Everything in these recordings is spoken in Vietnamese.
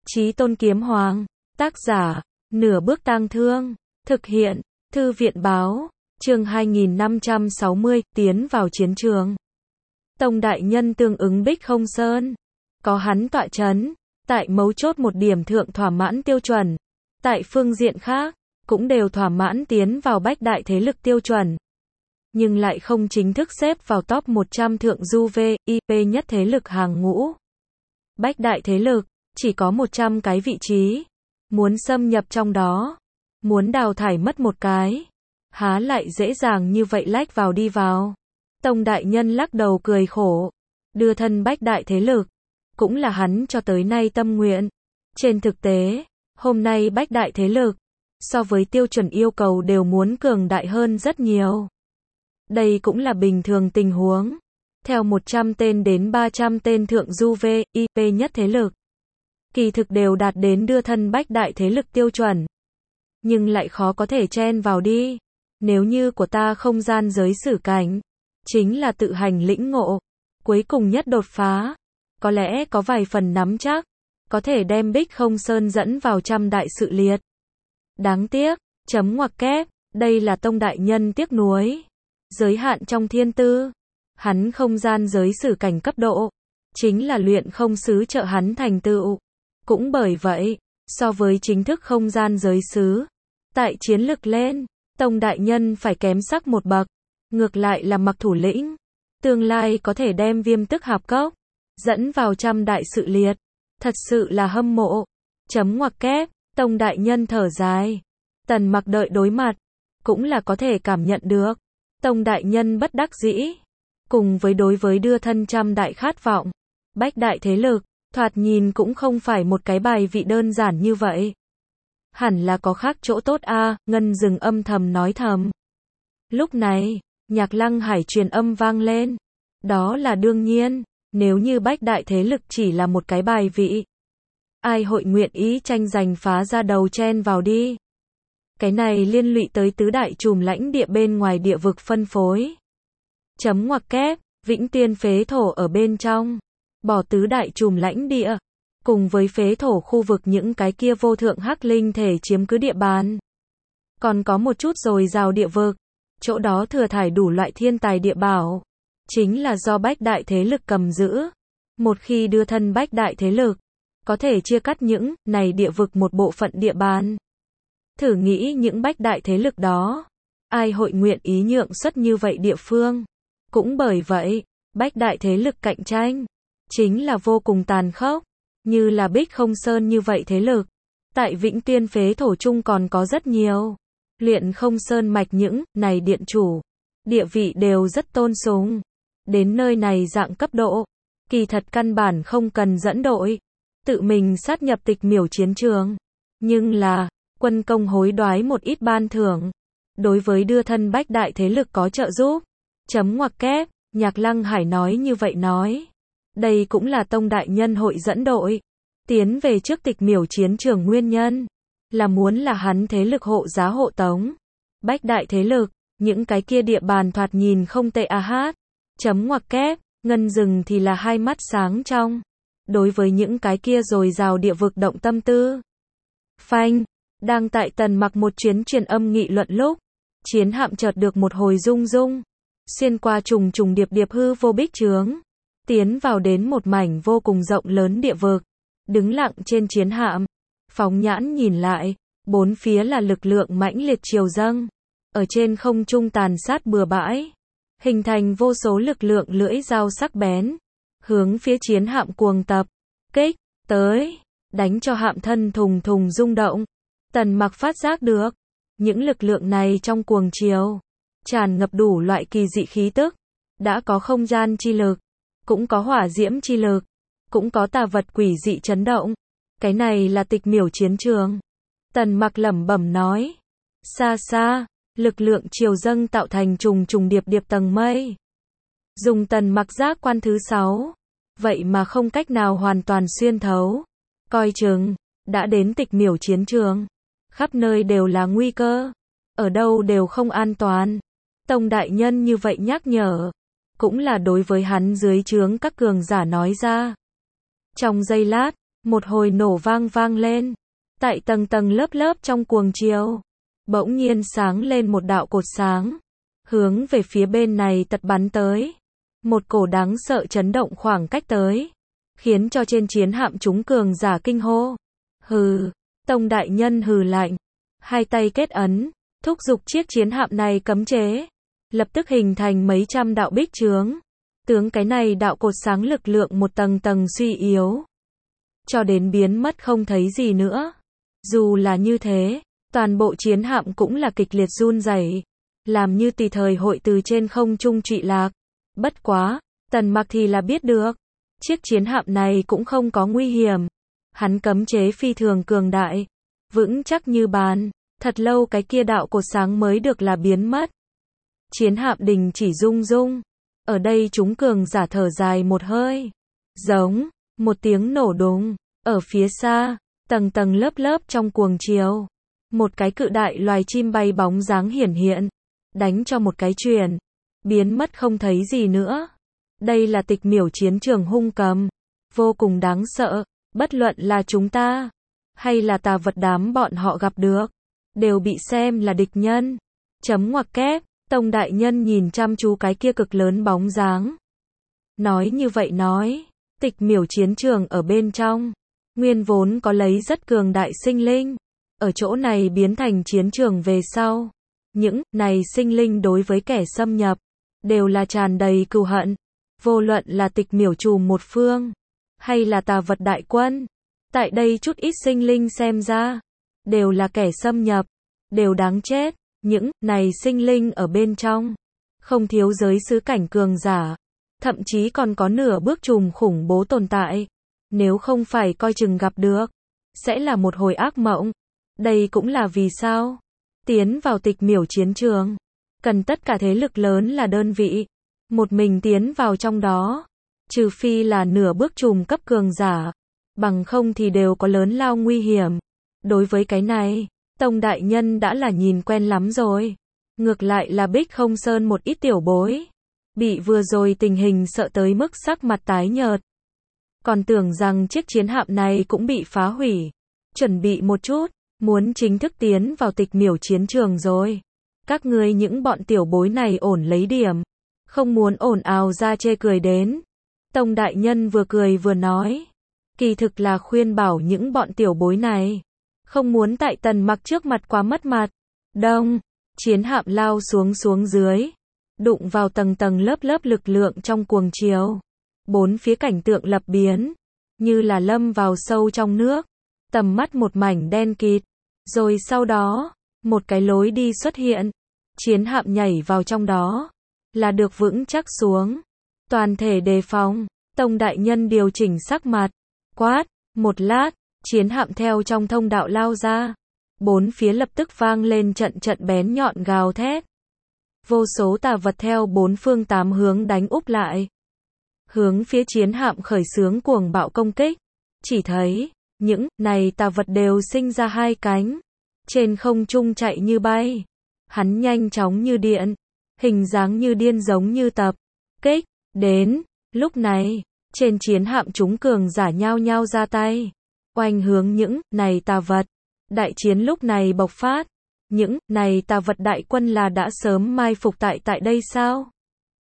Chí Tôn Kiếm Hoàng. Tác giả, Nửa Bước Tang Thương. Thực hiện, Thư viện Báo. Chương 2560, tiến vào chiến trường. Tông đại nhân tương ứng Bích Không Sơn. Có hắn tọa chấn, tại mấu chốt một điểm thượng thỏa mãn tiêu chuẩn. Tại phương diện khác, cũng đều thỏa mãn tiến vào bách đại thế lực tiêu chuẩn. Nhưng lại không chính thức xếp vào top 100 thượng du VIP nhất thế lực hàng ngũ. Bách đại thế lực, chỉ có 100 cái vị trí. Muốn xâm nhập trong đó, muốn đào thải mất một cái, há lại dễ dàng như vậy lách vào đi vào. Tông đại nhân lắc đầu cười khổ, đưa thân bách đại thế lực, cũng là hắn cho tới nay tâm nguyện. Trên thực tế, hôm nay bách đại thế lực, so với tiêu chuẩn yêu cầu đều muốn cường đại hơn rất nhiều. Đây cũng là bình thường tình huống. Theo 100 tên đến 300 tên thượng du VIP nhất thế lực, kỳ thực đều đạt đến đưa thân bách đại thế lực tiêu chuẩn. Nhưng lại khó có thể chen vào đi. Nếu như của ta không gian giới sử cảnh, chính là tự hành lĩnh ngộ, cuối cùng nhất đột phá, có lẽ có vài phần nắm chắc, có thể đem Bích Không Sơn dẫn vào trăm đại sự liệt. Đáng tiếc, chấm ngoặc kép, đây là tông đại nhân tiếc nuối. Giới hạn trong thiên tư, hắn không gian giới sử cảnh cấp độ, chính là luyện không sứ trợ hắn thành tựu. Cũng bởi vậy, so với chính thức không gian giới sứ, tại chiến lực lên, tông đại nhân phải kém sắc một bậc. Ngược lại là Mặc thủ lĩnh, tương lai có thể đem Viêm Tức Hạp Cốc dẫn vào trăm đại sự liệt, thật sự là hâm mộ. Chấm ngoặc kép, tông đại nhân thở dài. Tần Mặc đợi đối mặt, cũng là có thể cảm nhận được. Tông đại nhân bất đắc dĩ, cùng với đối với đưa thân trăm đại khát vọng, bách đại thế lực, thoạt nhìn cũng không phải một cái bài vị đơn giản như vậy. Hẳn là có khác chỗ tốt a, Ngân Dừng âm thầm nói thầm. Lúc này, Nhạc Lăng Hải truyền âm vang lên. Đó là đương nhiên, nếu như bách đại thế lực chỉ là một cái bài vị, ai hội nguyện ý tranh giành phá ra đầu chen vào đi. Cái này liên lụy tới tứ đại chùm lãnh địa bên ngoài địa vực phân phối. Chấm ngoặc kép, Vĩnh Tiên phế thổ ở bên trong. Bỏ tứ đại chùm lãnh địa, cùng với phế thổ khu vực những cái kia vô thượng hắc linh thể chiếm cứ địa bàn. Còn có một chút dồi dào địa vực, chỗ đó thừa thải đủ loại thiên tài địa bảo, chính là do bách đại thế lực cầm giữ. Một khi đưa thân bách đại thế lực, có thể chia cắt những này địa vực một bộ phận địa bàn. Thử nghĩ những bách đại thế lực đó, ai hội nguyện ý nhượng xuất như vậy địa phương. Cũng bởi vậy, bách đại thế lực cạnh tranh chính là vô cùng tàn khốc. Như là Bích Không Sơn như vậy thế lực, tại Vĩnh Tiên phế thổ chung còn có rất nhiều. Luyện Không Sơn mạch những này điện chủ, địa vị đều rất tôn sùng. Đến nơi này dạng cấp độ, kỳ thật căn bản không cần dẫn đội, tự mình sát nhập tịch miểu chiến trường. Nhưng là, quân công hối đoái một ít ban thưởng, đối với đưa thân bách đại thế lực có trợ giúp. Chấm ngoặc kép, Nhạc Lăng Hải nói như vậy nói. Đây cũng là tông đại nhân hội dẫn đội tiến về trước tịch miểu chiến trường nguyên nhân, là muốn là hắn thế lực hộ giá hộ tống bách đại thế lực, những cái kia địa bàn thoạt nhìn không tệ a hát. Chấm ngoặc kép, Ngân Dừng thì là hai mắt sáng trong, đối với những cái kia dồi dào địa vực động tâm tư. Phanh, đang tại Tần Mặc một chuyến truyền âm nghị luận lúc, chiến hạm chợt được một hồi rung rung, xuyên qua trùng trùng điệp điệp hư vô bích trướng, tiến vào đến một mảnh vô cùng rộng lớn địa vực. Đứng lặng trên chiến hạm, phóng nhãn nhìn lại, bốn phía là lực lượng mãnh liệt triều dâng, ở trên không trung tàn sát bừa bãi, hình thành vô số lực lượng lưỡi dao sắc bén, hướng phía chiến hạm cuồng tập kích tới, đánh cho hạm thân thùng thùng rung động. Tần Mặc phát giác được, những lực lượng này trong cuồng chiều tràn ngập đủ loại kỳ dị khí tức, đã có không gian chi lực, cũng có hỏa diễm chi lực, cũng có tà vật quỷ dị chấn động. Cái này là tịch miểu chiến trường. Tần Mặc lẩm bẩm nói. Xa xa, lực lượng triều dâng tạo thành trùng trùng điệp điệp tầng mây. Dùng Tần Mặc giác quan thứ 6, vậy mà không cách nào hoàn toàn xuyên thấu. Coi chừng, đã đến tịch miểu chiến trường. Khắp nơi đều là nguy cơ. Ở đâu đều không an toàn. Tông đại nhân như vậy nhắc nhở, cũng là đối với hắn dưới trướng các cường giả nói ra. Trong giây lát, Một hồi nổ vang vang lên. Tại tầng tầng lớp lớp trong cuồng chiều, bỗng nhiên sáng lên một đạo cột sáng, hướng về phía bên này tật bắn tới. Một cổ đáng sợ chấn động khoảng cách tới, khiến cho trên chiến hạm chúng cường giả kinh hô. Hừ, Tông đại nhân hừ lạnh, hai tay kết ấn, thúc giục chiếc chiến hạm này cấm chế, lập tức hình thành mấy trăm đạo bích chướng. Tướng cái này đạo cột sáng lực lượng một tầng tầng suy yếu, cho đến biến mất không thấy gì nữa. Dù là như thế, toàn bộ chiến hạm cũng là kịch liệt run rẩy, làm như tùy thời hội từ trên không trung trụy lạc. Bất quá, Tần Mặc thì là biết được, chiếc chiến hạm này cũng không có nguy hiểm. Hắn cấm chế phi thường cường đại, vững chắc như bàn, thật lâu cái kia đạo cột sáng mới được là biến mất. Chiến hạm đình chỉ rung rung. Ở đây chúng cường giả thở dài một hơi. Giống, một tiếng nổ đùng. Ở phía xa, tầng tầng lớp lớp trong cuồng chiều, một cái cự đại loài chim bay bóng dáng hiển hiện, đánh cho một cái chuyền, biến mất không thấy gì nữa. Đây là Tịch Miểu chiến trường hung cầm, vô cùng đáng sợ, bất luận là chúng ta, hay là tà vật đám bọn họ gặp được, đều bị xem là địch nhân. Chấm ngoặc kép, Tông đại nhân nhìn chăm chú cái kia cực lớn bóng dáng. Nói như vậy nói, Tịch Miểu chiến trường ở bên trong, nguyên vốn có lấy rất cường đại sinh linh, ở chỗ này biến thành chiến trường về sau. Những này sinh linh đối với kẻ xâm nhập, đều là tràn đầy cừu hận. Vô luận là Tịch Miểu trùm một phương, hay là tà vật đại quân, tại đây chút ít sinh linh xem ra, đều là kẻ xâm nhập, đều đáng chết. Những này sinh linh ở bên trong, không thiếu giới sứ cảnh cường giả, thậm chí còn có nửa bước trùm khủng bố tồn tại. Nếu không phải coi chừng gặp được, sẽ là một hồi ác mộng. Đây cũng là vì sao tiến vào Tịch Miểu chiến trường, cần tất cả thế lực lớn là đơn vị, một mình tiến vào trong đó, trừ phi là nửa bước trùm cấp cường giả, bằng không thì đều có lớn lao nguy hiểm. Đối với cái này, Tông đại nhân đã là nhìn quen lắm rồi. Ngược lại là Bích Không Sơn một ít tiểu bối, bị vừa rồi tình hình sợ tới mức sắc mặt tái nhợt. Còn tưởng rằng chiếc chiến hạm này cũng bị phá hủy, chuẩn bị một chút, muốn chính thức tiến vào Tịch Miểu chiến trường rồi. Các ngươi những bọn tiểu bối này ổn lấy điểm, không muốn ồn ào ra chê cười đến. Tông đại nhân vừa cười vừa nói, kỳ thực là khuyên bảo những bọn tiểu bối này, không muốn tại Tần Mặc trước mặt quá mất mặt. Đông, chiến hạm lao xuống dưới, đụng vào tầng tầng lớp lớp lực lượng trong cuồng chiều. Bốn phía cảnh tượng lập biến, như là lâm vào sâu trong nước, tầm mắt một mảnh đen kịt. Rồi sau đó, một cái lối đi xuất hiện, chiến hạm nhảy vào trong đó, là được vững chắc xuống. Toàn thể đề phòng, Tông đại nhân điều chỉnh sắc mặt, quát, một lát, chiến hạm theo trong thông đạo lao ra. Bốn phía lập tức vang lên trận trận bén nhọn gào thét. Vô số tà vật theo bốn phương tám hướng đánh úp lại, hướng phía chiến hạm khởi xướng cuồng bạo công kích. Chỉ thấy, những này tà vật đều sinh ra hai cánh, trên không trung chạy như bay. Hắn nhanh chóng như điện, hình dáng như điên giống như tập kích đến. Lúc này, trên chiến hạm chúng cường giả nhao nhao ra tay, oanh hướng những này tà vật. Đại chiến lúc này bộc phát. Những này tà vật đại quân là đã sớm mai phục tại đây sao?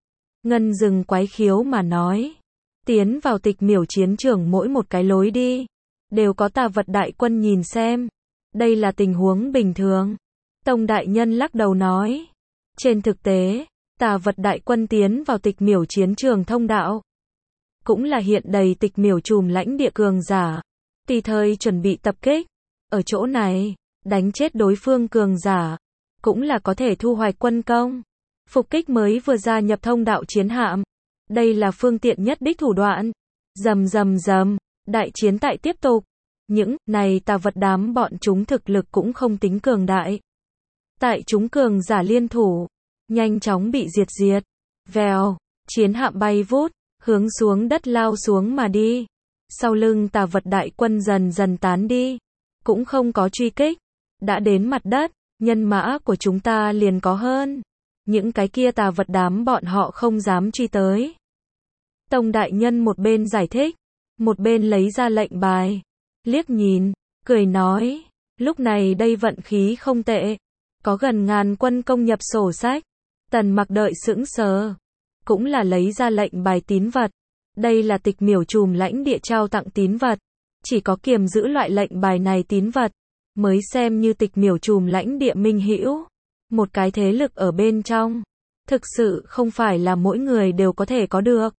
Ngân Dừng quái khiếu mà nói, tiến vào Tịch Miểu chiến trường mỗi một cái lối đi, đều có tà vật đại quân nhìn xem. Đây là tình huống bình thường. Tông đại nhân lắc đầu nói, trên thực tế, tà vật đại quân tiến vào Tịch Miểu chiến trường thông đạo, cũng là hiện đầy Tịch Miểu trùm lãnh địa cường giả, tùy thời chuẩn bị tập kích. Ở chỗ này, đánh chết đối phương cường giả, cũng là có thể thu hoạch quân công. Phục kích mới vừa gia nhập thông đạo chiến hạm, đây là phương tiện nhất đích thủ đoạn. Rầm rầm rầm, đại chiến tại tiếp tục. Những này tà vật đám bọn chúng thực lực cũng không tính cường đại. Tại chúng cường giả liên thủ, nhanh chóng bị diệt. Vèo, chiến hạm bay vút, hướng xuống đất lao xuống mà đi. Sau lưng tà vật đại quân dần dần tán đi, cũng không có truy kích. Đã đến mặt đất, nhân mã của chúng ta liền có hơn. Những cái kia tà vật đám bọn họ không dám truy tới. Tông đại nhân một bên giải thích, một bên lấy ra lệnh bài. liếc nhìn, cười nói, lúc này đây vận khí không tệ, có gần ngàn quân công nhập sổ sách. Tần Mặc đợi sững sờ, cũng là lấy ra lệnh bài tín vật. Đây là Tịch Miểu Trùm lãnh địa trao tặng tín vật, chỉ có kiềm giữ loại lệnh bài này tín vật mới xem như Tịch Miểu Trùm lãnh địa minh hữu, một cái thế lực ở bên trong, thực sự không phải là mỗi người đều có thể có được.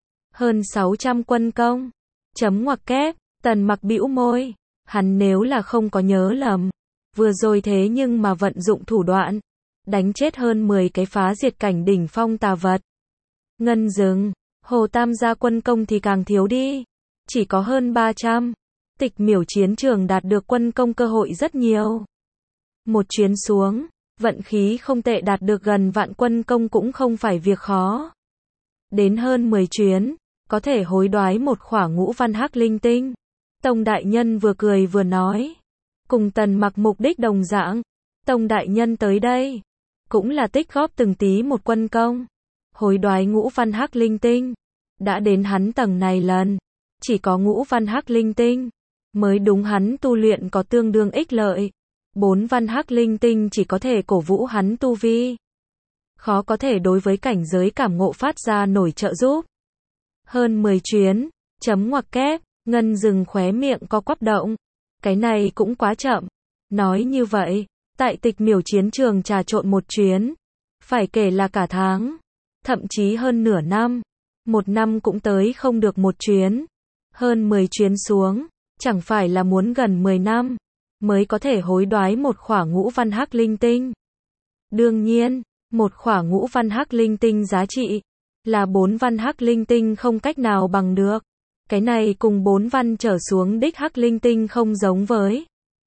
Hơn 600 quân công. Chấm ngoặc kép, Tần Mặc bĩu môi, hắn nếu là không có nhớ lầm, vừa rồi thế nhưng mà vận dụng thủ đoạn, đánh chết hơn 10 cái phá diệt cảnh đỉnh phong tà vật. Ngân rừng, Hồ Tam gia quân công thì càng thiếu đi, chỉ có hơn 300. Tịch Miểu chiến trường đạt được quân công cơ hội rất nhiều. Một chuyến xuống, vận khí không tệ đạt được gần vạn quân công cũng không phải việc khó. Đến hơn 10 chuyến, có thể hối đoái một khỏa ngũ văn hắc linh tinh. Tông đại nhân vừa cười vừa nói, cùng Tần Mặc mục đích đồng dạng. Tông đại nhân tới đây, cũng là tích góp từng tí một quân công, hối đoái ngũ văn hắc linh tinh. Đã đến hắn tầng này lần, chỉ có ngũ văn hắc linh tinh mới đúng hắn tu luyện có tương đương ích lợi. 4 văn hắc linh tinh chỉ có thể cổ vũ hắn tu vi, khó có thể đối với cảnh giới cảm ngộ phát ra nổi trợ giúp. Hơn 10 chuyến, chấm ngoặc kép, Ngân dừng khóe miệng co quắp động. Cái này cũng quá chậm. Nói như vậy, tại Tịch Miểu chiến trường trà trộn một chuyến, phải kể là cả tháng, thậm chí hơn nửa năm. Một năm cũng tới không được một chuyến. Hơn 10 chuyến xuống, chẳng phải là muốn gần 10 năm mới có thể hối đoái một khỏa ngũ văn hắc linh tinh. Đương nhiên, một khỏa ngũ văn hắc linh tinh giá trị là 4 văn hắc linh tinh không cách nào bằng được. Cái này cùng 4 văn trở xuống đích hắc linh tinh không giống với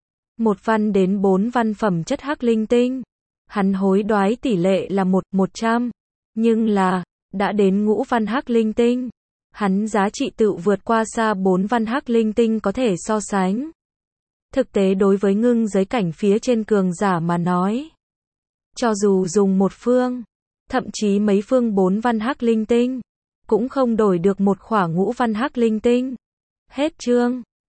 1 văn đến 4 văn phẩm chất hắc linh tinh. Hắn hối đoái tỷ lệ là 1/100, nhưng là đã đến ngũ văn hắc linh tinh, hắn giá trị tự vượt qua xa 4 văn hắc linh tinh có thể so sánh. Thực tế đối với ngưng giới cảnh phía trên cường giả mà nói, cho dù dùng một phương, thậm chí mấy phương 4 văn hắc linh tinh, cũng không đổi được một khỏa ngũ văn hắc linh tinh. Hết chương.